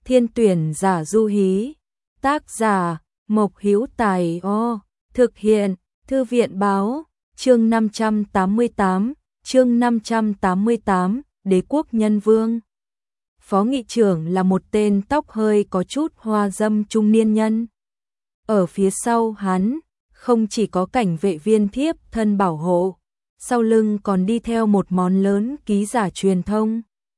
thiên tuyển giả du hí. Tác giả Mộc Hữu Tài. Thực hiện Thư viện báo. Chương 588, Đế quốc nhân vương. Phó nghị trưởng là một tên tóc hơi có chút hoa dâm trung niên nhân. Ở phía sau hắn, không chỉ có cảnh vệ viên thiếp thân bảo hộ, sau lưng còn đi theo một món lớn ký giả truyền thông.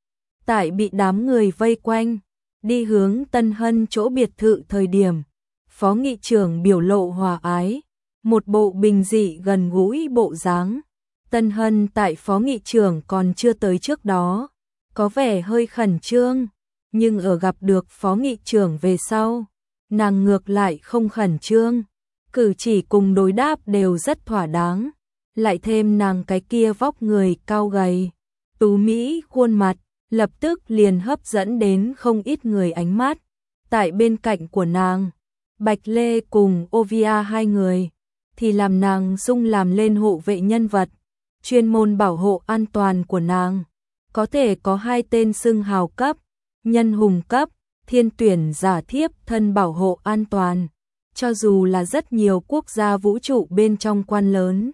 Tại bị đám người vây quanh, đi hướng Tân Hân chỗ biệt thự thời điểm, Phó nghị trưởng biểu lộ hòa ái, một bộ bình dị gần gũi bộ dáng. Tân Hân tại Phó nghị trưởng còn chưa tới trước đó, có vẻ hơi khẩn trương, nhưng ở gặp được Phó nghị trưởng về sau, nàng ngược lại không khẩn trương, cử chỉ cùng đối đáp đều rất thỏa đáng, lại thêm nàng cái kia vóc người cao gầy, tú mỹ khuôn mặt, lập tức liền hấp dẫn đến không ít người ánh mắt. Tại bên cạnh của nàng, Bạch Lê cùng Ovia hai người, thì làm nàng sung làm lên hộ vệ nhân vật, chuyên môn bảo hộ an toàn của nàng. Có thể có hai tên xưng hào cấp, nhân hùng cấp, thiên tuyển giả thiếp thân bảo hộ an toàn. Cho dù là rất nhiều quốc gia vũ trụ bên trong quan lớn,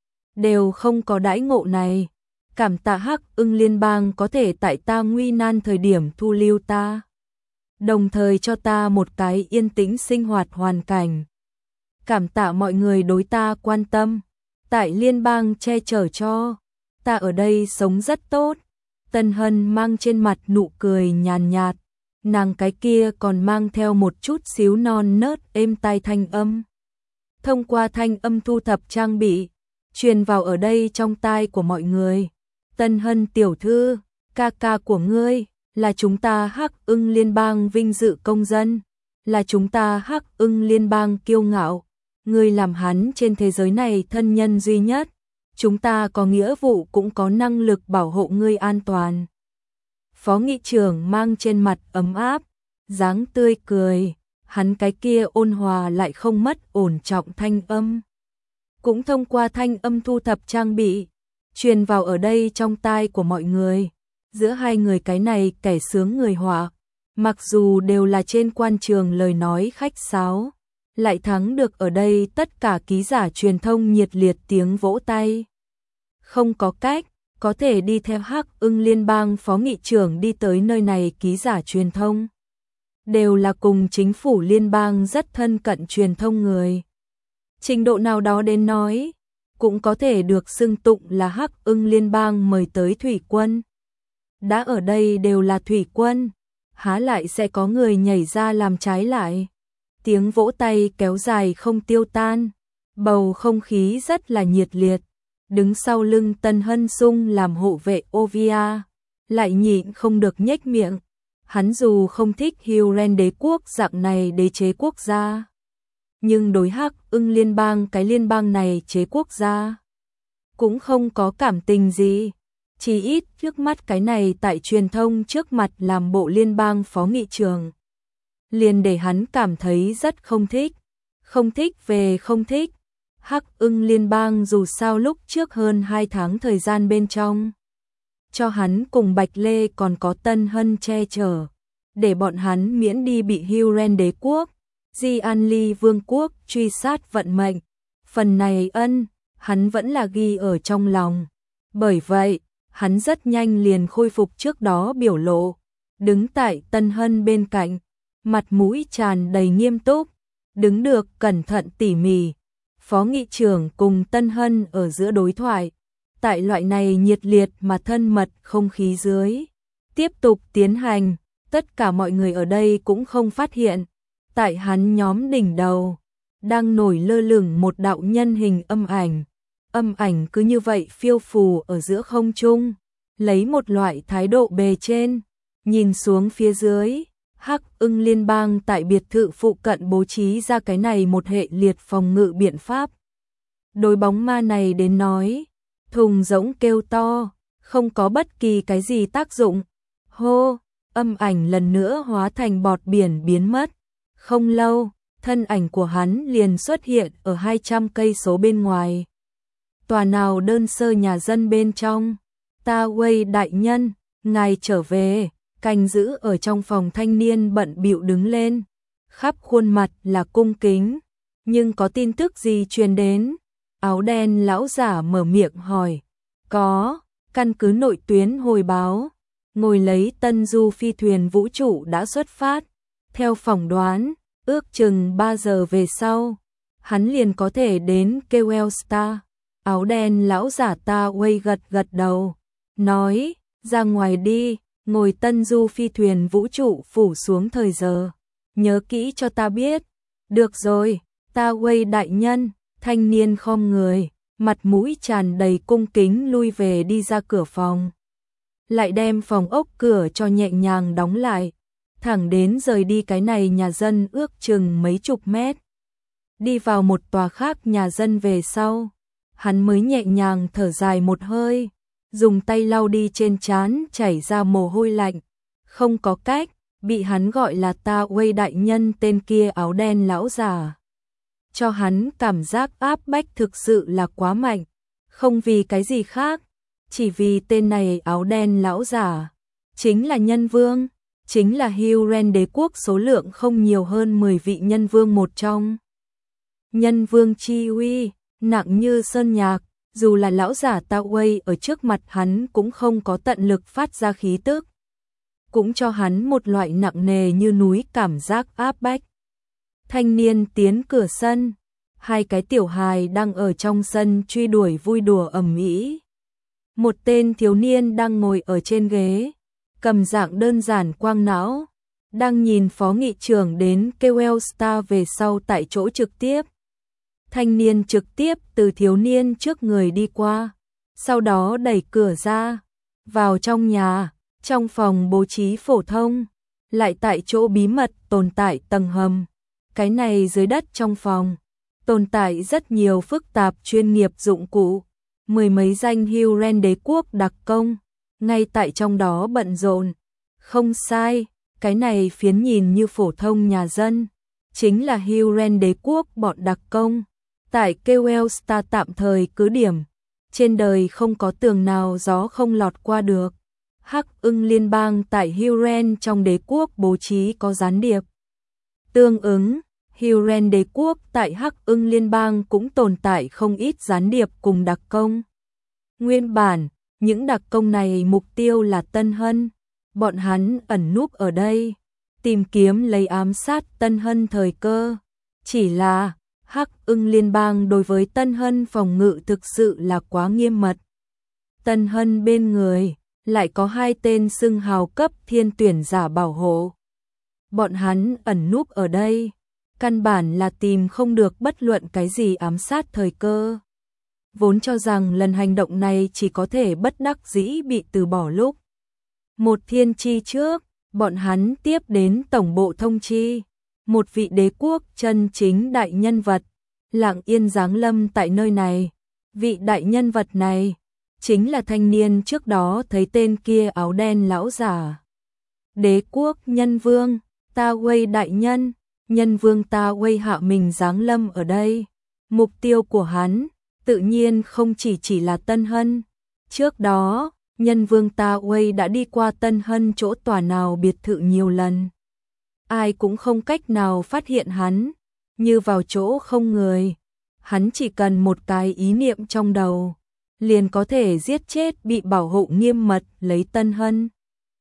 đều không có đãi ngộ này. Cảm tạ Hắc Ưng liên bang có thể tại ta nguy nan thời điểm thu lưu ta, đồng thời cho ta một cái yên tĩnh sinh hoạt hoàn cảnh. Cảm tạ mọi người đối ta quan tâm, tại liên bang che chở cho ta ở đây sống rất tốt. Tân Hân mang trên mặt nụ cười nhàn nhạt, nàng cái kia còn mang theo một chút xíu non nớt êm tai thanh âm. Thông qua thanh âm thu thập trang bị, truyền vào ở đây trong tai của mọi người. Tân Hân tiểu thư, ca ca của ngươi, là chúng ta Hắc Ưng liên bang vinh dự công dân, là chúng ta Hắc Ưng liên bang kiêu ngạo, ngươi làm hắn trên thế giới này thân nhân duy nhất, chúng ta có nghĩa vụ cũng có năng lực bảo hộ ngươi an toàn. Phó nghị trưởng mang trên mặt ấm áp, dáng tươi cười, hắn cái kia ôn hòa lại không mất ổn trọng thanh âm. Cũng thông qua thanh âm thu thập trang bị, truyền vào ở đây trong tai của mọi người. Giữa hai người cái này kẻ sướng người họa, mặc dù đều là trên quan trường lời nói khách sáo, lại thắng được ở đây tất cả ký giả truyền thông nhiệt liệt tiếng vỗ tay. Không có cách, có thể đi theo Hắc Ưng liên bang phó nghị trưởng đi tới nơi này ký giả truyền thông, đều là cùng chính phủ liên bang rất thân cận truyền thông người. Trình độ nào đó đến nói, cũng có thể được xưng tụng là Hắc Ưng liên bang mời tới thủy quân. Đã ở đây đều là thủy quân, há lại sẽ có người nhảy ra làm trái lại. Tiếng vỗ tay kéo dài không tiêu tan, bầu không khí rất là nhiệt liệt. Đứng sau lưng Tân Hân sung làm hộ vệ Ovia, lại nhịn không được nhếch miệng. Hắn dù không thích Huren đế quốc dạng này đế chế quốc gia, nhưng đối Hắc Ưng liên bang cái liên bang này chế quốc gia, cũng không có cảm tình gì. Chỉ ít trước mắt cái này tại truyền thông trước mặt làm bộ liên bang phó nghị trưởng, liền để hắn cảm thấy rất không thích. Không thích về không thích. Hắc Ưng liên bang dù sao lúc trước hơn 2 tháng thời gian bên trong, cho hắn cùng Bạch Lê còn có Tân Hân che chở, để bọn hắn miễn đi bị Huren đế quốc, Di An Ly vương quốc truy sát vận mệnh. Phần này ân, hắn vẫn là ghi ở trong lòng. Bởi vậy, hắn rất nhanh liền khôi phục trước đó biểu lộ, đứng tại Tân Hân bên cạnh, mặt mũi tràn đầy nghiêm túc, đứng được cẩn thận tỉ mỉ. Phó nghị trưởng cùng Tân Hân ở giữa đối thoại, tại loại này nhiệt liệt mà thân mật không khí dưới, tiếp tục tiến hành. Tất cả mọi người ở đây cũng không phát hiện, tại hắn nhóm đỉnh đầu, đang nổi lơ lửng một đạo nhân hình âm ảnh cứ như vậy phiêu phù ở giữa không trung, lấy một loại thái độ bề trên, nhìn xuống phía dưới. Hắc Ưng liên bang tại biệt thự phụ cận bố trí ra cái này một hệ liệt phòng ngự biện pháp. Đối bóng ma này đến nói, thùng rỗng kêu to, không có bất kỳ cái gì tác dụng. Hô, âm ảnh lần nữa hóa thành bọt biển biến mất. Không lâu, thân ảnh của hắn liền xuất hiện ở 200 cây số bên ngoài. Tòa nào đơn sơ nhà dân bên trong. Ta Wei đại nhân, ngài trở về. canh giữ ở trong phòng thanh niên bận bịu đứng lên, khắp khuôn mặt là cung kính, nhưng có tin tức gì truyền đến? Áo đen lão giả mở miệng hỏi. Có, căn cứ nội tuyến hồi báo, ngồi lấy Tân Du phi thuyền vũ trụ đã xuất phát, theo phỏng đoán, ước chừng 3 giờ về sau, hắn liền có thể đến Kewell Star. Áo đen lão giả Ta Wei gật gật đầu, nói, ra ngoài đi, ngồi Tân Du phi thuyền vũ trụ phủ xuống thời giờ, nhớ kỹ cho ta biết. Được rồi, Ta Wei đại nhân. Thanh niên khom người, mặt mũi tràn đầy cung kính lui về đi ra cửa phòng. Lại đem phòng ốc cửa cho nhẹ nhàng đóng lại, thẳng đến rời đi cái này nhà dân ước chừng mấy chục mét. Đi vào một tòa khác nhà dân về sau, hắn mới nhẹ nhàng thở dài một hơi, dùng tay lau đi trên trán chảy ra mồ hôi lạnh. Không có cách, bị hắn gọi là Ta Wei đại nhân tên kia áo đen lão già. Cho hắn cảm giác áp bách thực sự là quá mạnh, không vì cái gì khác, chỉ vì tên này áo đen lão giả, chính là nhân vương, chính là Huron đế quốc số lượng không nhiều hơn 10 vị nhân vương một trong. Nhân vương chi uy, nặng như sơn nhạc, dù là lão giả Ta Wei ở trước mặt hắn cũng không có tận lực phát ra khí tức, cũng cho hắn một loại nặng nề như núi cảm giác áp bách. Thanh niên tiến cửa sân, hai cái tiểu hài đang ở trong sân truy đuổi vui đùa ầm ĩ. Một tên thiếu niên đang ngồi ở trên ghế, cầm dạng đơn giản quang não, đang nhìn phó nghị trưởng đến Kewell Star về sau tại chỗ trực tiếp. Thanh niên trực tiếp từ thiếu niên trước người đi qua, sau đó đẩy cửa ra, vào trong nhà, trong phòng bố trí phổ thông, lại tại chỗ bí mật tồn tại tầng hầm. Cái này dưới đất trong phòng, tồn tại rất nhiều phức tạp chuyên nghiệp dụng cụ, mười mấy danh Huron đế quốc đặc công, ngay tại trong đó bận rộn. Không sai, cái này phiến nhìn như phổ thông nhà dân, chính là Huron đế quốc bọn đặc công, tại Kewell Star tạm thời cứ điểm, trên đời không có tường nào gió không lọt qua được. Hắc Ưng liên bang tại Huron trong đế quốc bố trí có gián điệp. Tương ứng, Huron đế quốc tại Hắc Ưng liên bang cũng tồn tại không ít gián điệp cùng đặc công. Nguyên bản, những đặc công này mục tiêu là Tân Hân, bọn hắn ẩn núp ở đây, tìm kiếm lấy ám sát Tân Hân thời cơ. Chỉ là, Hắc Ưng liên bang đối với Tân Hân phòng ngự thực sự là quá nghiêm mật. Tân Hân bên người, lại có hai tên xưng hào cấp thiên tuyển giả bảo hộ. Bọn hắn ẩn núp ở đây, căn bản là tìm không được bất luận cái gì ám sát thời cơ. Vốn cho rằng lần hành động này chỉ có thể bất đắc dĩ bị từ bỏ lúc. Một thiên chi trước, bọn hắn tiếp đến tổng bộ thông chi, một vị đế quốc chân chính đại nhân vật, lặng yên giáng lâm tại nơi này. Vị đại nhân vật này, chính là thanh niên trước đó thấy tên kia áo đen lão giả. Đế quốc nhân vương, Ta Wei đại nhân, nhân vương Ta Wei hạ mình giáng lâm ở đây. Mục tiêu của hắn, tự nhiên không chỉ là Tân Hân. Trước đó, nhân vương Ta Wei đã đi qua Tân Hân chỗ tòa nào biệt thự nhiều lần. Ai cũng không cách nào phát hiện hắn, như vào chỗ không người. Hắn chỉ cần một cái ý niệm trong đầu, liền có thể giết chết bị bảo hộ nghiêm mật lấy Tân Hân.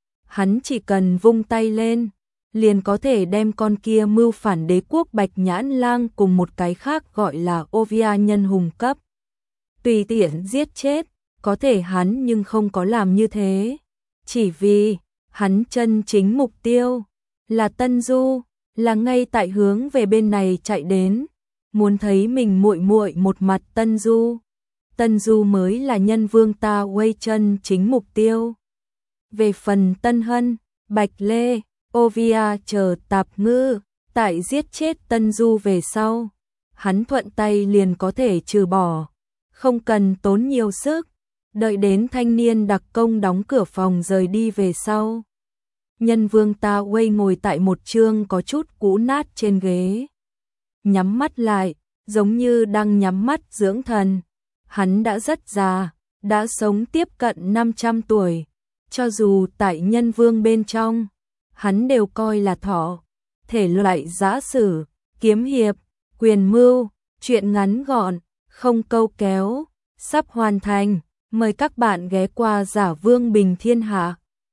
Hắn chỉ cần vung tay lên, liền có thể đem con kia mưu phản đế quốc Bạch Nhãn Lang cùng một cái khác gọi là Ovia nhân hùng cấp. Tùy tiện giết chết, có thể hắn nhưng không có làm như thế. Chỉ vì, hắn chân chính mục tiêu, là Tân Du, là ngay tại hướng về bên này chạy đến. Muốn thấy mình muội muội một mặt Tân Du. Tân Du mới là nhân vương Ta Wei chân chính mục tiêu. Về phần Tân Hân, Bạch Lê, Ovia chờ tạp ngư, tại giết chết Tân Du về sau, hắn thuận tay liền có thể trừ bỏ, không cần tốn nhiều sức, đợi đến thanh niên đặc công đóng cửa phòng rời đi về sau. Nhân vương Ta Wei ngồi tại một chương có chút cũ nát trên ghế, nhắm mắt lại, giống như đang nhắm mắt dưỡng thần. Hắn đã rất già, đã sống tiếp cận 500 tuổi, cho dù tại Nhân Vương bên trong, hắn đều coi là thỏ. Thể loại giã sử, kiếm hiệp, quyền mưu, truyện ngắn gọn, không câu kéo, sắp hoàn thành. Mời các bạn ghé qua Giả Vương Bình Thiên Hạ.